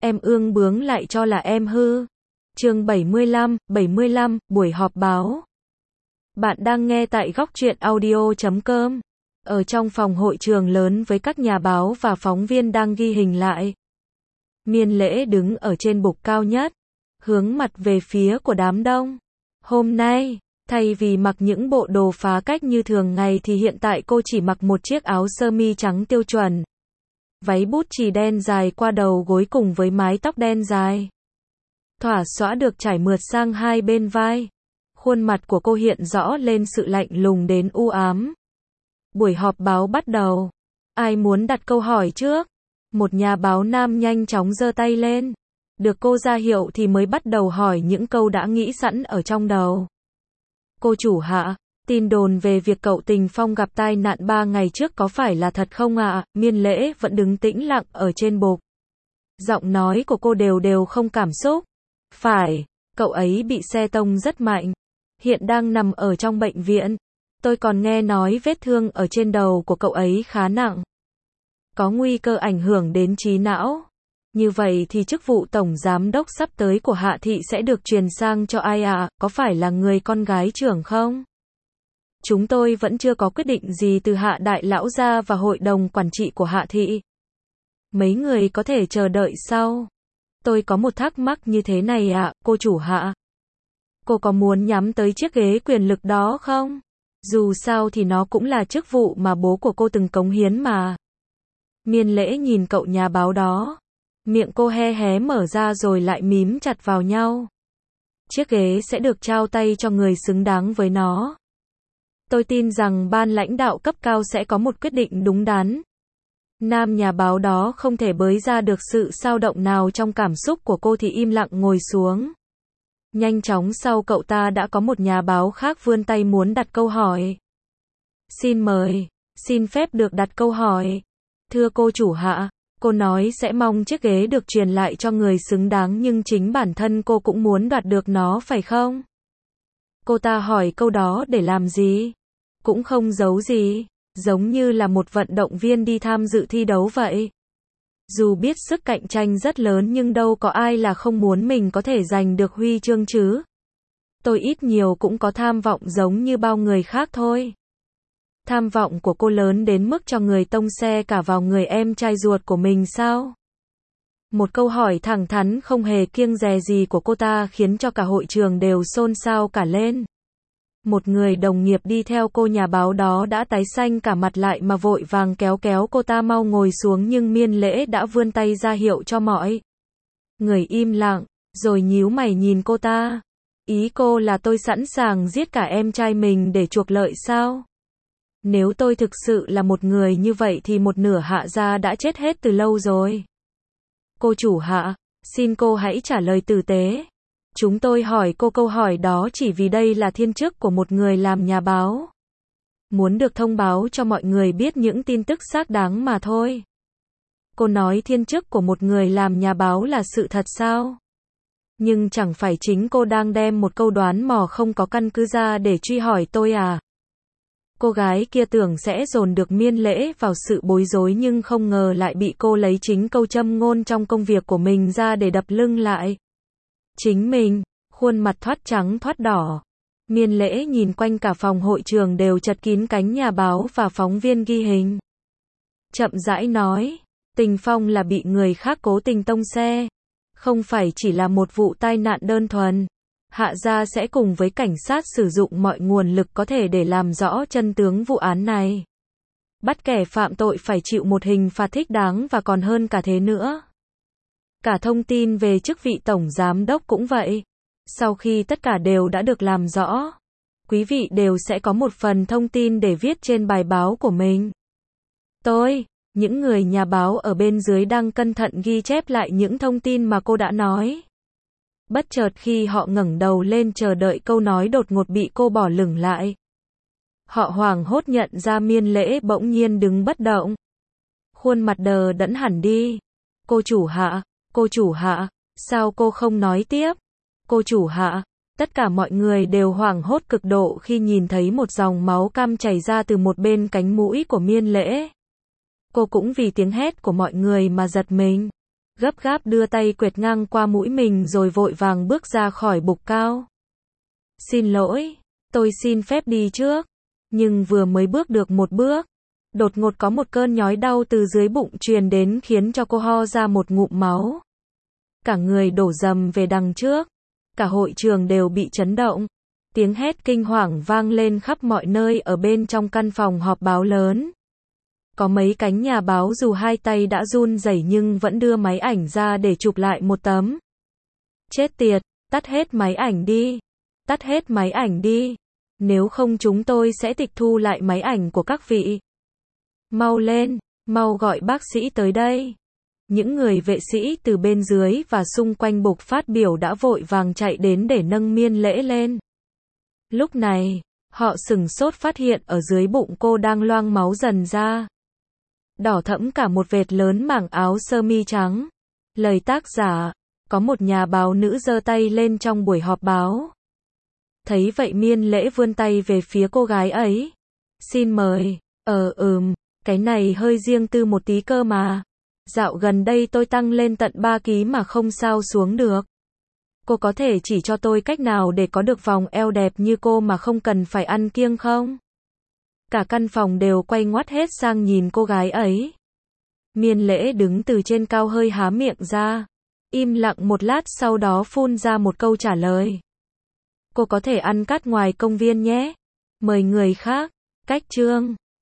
em ương bướng lại cho là em hư. Chương 75, buổi họp báo. Bạn đang nghe tại góc truyện audio.com. Ở trong phòng hội trường lớn với các nhà báo và phóng viên đang ghi hình lại. Miên Lễ đứng ở trên bục cao nhất, hướng mặt về phía của đám đông. Hôm nay, thay vì mặc những bộ đồ phá cách như thường ngày thì hiện tại cô chỉ mặc một chiếc áo sơ mi trắng tiêu chuẩn. Váy bút chì đen dài qua đầu gối cùng với mái tóc đen dài. Thỏa xõa được trải mượt sang hai bên vai. Khuôn mặt của cô hiện rõ lên sự lạnh lùng đến u ám. Buổi họp báo bắt đầu. Ai muốn đặt câu hỏi trước? Một nhà báo nam nhanh chóng giơ tay lên. Được cô ra hiệu thì mới bắt đầu hỏi những câu đã nghĩ sẵn ở trong đầu. Cô chủ hạ, tin đồn về việc cậu Tình Phong gặp tai nạn 3 ngày trước có phải là thật không ạ? Miên Lễ vẫn đứng tĩnh lặng ở trên bục. Giọng nói của cô đều không cảm xúc. Phải, cậu ấy bị xe tông rất mạnh. Hiện đang nằm ở trong bệnh viện. Tôi còn nghe nói vết thương ở trên đầu của cậu ấy khá nặng. Có nguy cơ ảnh hưởng đến trí não. Như vậy thì chức vụ tổng giám đốc sắp tới của Hạ Thị sẽ được truyền sang cho ai ạ? Có phải là người con gái trưởng không? Chúng tôi vẫn chưa có quyết định gì từ Hạ đại lão gia và hội đồng quản trị của Hạ Thị. Mấy người có thể chờ đợi sau. Tôi có một thắc mắc như thế này ạ, cô chủ Hạ. Cô có muốn nhắm tới chiếc ghế quyền lực đó không? Dù sao thì nó cũng là chức vụ mà bố của cô từng cống hiến mà. Miên Lễ nhìn cậu nhà báo đó. Miệng cô hé mở ra rồi lại mím chặt vào nhau. Chiếc ghế sẽ được trao tay cho người xứng đáng với nó. Tôi tin rằng ban lãnh đạo cấp cao sẽ có một quyết định đúng đắn. Nam nhà báo đó không thể bới ra được sự xao động nào trong cảm xúc của cô thì im lặng ngồi xuống. Nhanh chóng sau cậu ta đã có một nhà báo khác vươn tay muốn đặt câu hỏi. Xin mời, xin phép được đặt câu hỏi. Thưa cô chủ hạ, cô nói sẽ mong chiếc ghế được truyền lại cho người xứng đáng nhưng chính bản thân cô cũng muốn đoạt được nó phải không? Cô ta hỏi câu đó để làm gì? Cũng không giấu gì, giống như là một vận động viên đi tham dự thi đấu vậy. Dù biết sức cạnh tranh rất lớn nhưng đâu có ai là không muốn mình có thể giành được huy chương chứ. Tôi ít nhiều cũng có tham vọng giống như bao người khác thôi. Tham vọng của cô lớn đến mức cho người tông xe cả vào người em trai ruột của mình sao? Một câu hỏi thẳng thắn không hề kiêng dè gì của cô ta khiến cho cả hội trường đều xôn xao cả lên. Một người đồng nghiệp đi theo cô nhà báo đó đã tái xanh cả mặt lại mà vội vàng kéo cô ta mau ngồi xuống nhưng Miên Lễ đã vươn tay ra hiệu cho mọi người im lặng, rồi nhíu mày nhìn cô ta. Ý cô là tôi sẵn sàng giết cả em trai mình để chuộc lợi sao? Nếu tôi thực sự là một người như vậy thì một nửa Hạ gia đã chết hết từ lâu rồi. Cô chủ Hạ, xin cô hãy trả lời tử tế. Chúng tôi hỏi cô câu hỏi đó chỉ vì đây là thiên chức của một người làm nhà báo. Muốn được thông báo cho mọi người biết những tin tức xác đáng mà thôi. Cô nói thiên chức của một người làm nhà báo là sự thật sao? Nhưng chẳng phải chính cô đang đem một câu đoán mò không có căn cứ ra để truy hỏi tôi à? Cô gái kia tưởng sẽ dồn được Miên Lễ vào sự bối rối nhưng không ngờ lại bị cô lấy chính câu châm ngôn trong công việc của mình ra để đập lưng lại. Chính mình, khuôn mặt thoát trắng thoát đỏ. Miên Lễ nhìn quanh cả phòng hội trường đều chật kín cánh nhà báo và phóng viên ghi hình. Chậm rãi nói, Tình Phong là bị người khác cố tình tông xe. Không phải chỉ là một vụ tai nạn đơn thuần. Hạ gia sẽ cùng với cảnh sát sử dụng mọi nguồn lực có thể để làm rõ chân tướng vụ án này. Bắt kẻ phạm tội phải chịu một hình phạt thích đáng và còn hơn cả thế nữa. Cả thông tin về chức vị tổng giám đốc cũng vậy. Sau khi tất cả đều đã được làm rõ, quý vị đều sẽ có một phần thông tin để viết trên bài báo của mình. Những người nhà báo ở bên dưới đang cẩn thận ghi chép lại những thông tin mà cô đã nói. Bất chợt khi họ ngẩng đầu lên chờ đợi câu nói đột ngột bị cô bỏ lửng lại. Họ hoảng hốt nhận ra Miên Lễ bỗng nhiên đứng bất động. Khuôn mặt đờ đẫn hẳn đi. Cô chủ hạ, sao cô không nói tiếp? Cô chủ hạ, tất cả mọi người đều hoảng hốt cực độ khi nhìn thấy một dòng máu cam chảy ra từ một bên cánh mũi của Miên Lễ. Cô cũng vì tiếng hét của mọi người mà giật mình. gấp gáp đưa tay quệt ngang qua mũi mình rồi vội vàng bước ra khỏi bục cao. Xin lỗi, tôi xin phép đi trước. Nhưng vừa mới bước được một bước, đột ngột có một cơn nhói đau từ dưới bụng truyền đến khiến cho cô ho ra một ngụm máu. Cả người đổ dầm về đằng trước. Cả hội trường đều bị chấn động. Tiếng hét kinh hoàng vang lên khắp mọi nơi ở bên trong căn phòng họp báo lớn. Có mấy cánh nhà báo dù hai tay đã run rẩy nhưng vẫn đưa máy ảnh ra để chụp lại một tấm. Chết tiệt, tắt hết máy ảnh đi. Tắt hết máy ảnh đi. Nếu không chúng tôi sẽ tịch thu lại máy ảnh của các vị. Mau lên, mau gọi bác sĩ tới đây. Những người vệ sĩ từ bên dưới và xung quanh bục phát biểu đã vội vàng chạy đến để nâng Miên Lễ lên. Lúc này, họ sửng sốt phát hiện ở dưới bụng cô đang loang máu dần ra. Đỏ thẫm cả một vệt lớn mảng áo sơ mi trắng. Lời tác giả, có một nhà báo nữ giơ tay lên trong buổi họp báo. Thấy vậy Miên Lễ vươn tay về phía cô gái ấy. Xin mời, cái này hơi riêng tư một tí cơ mà. Dạo gần đây tôi tăng lên tận 3 kg mà không sao xuống được. Cô có thể chỉ cho tôi cách nào để có được vòng eo đẹp như cô mà không cần phải ăn kiêng không? Cả căn phòng đều quay ngoắt hết sang nhìn cô gái ấy. Miên Lễ đứng từ trên cao hơi há miệng ra. Im lặng một lát sau đó phun ra một câu trả lời. Cô có thể ăn cát ngoài công viên nhé. Mời người khác. Cách chương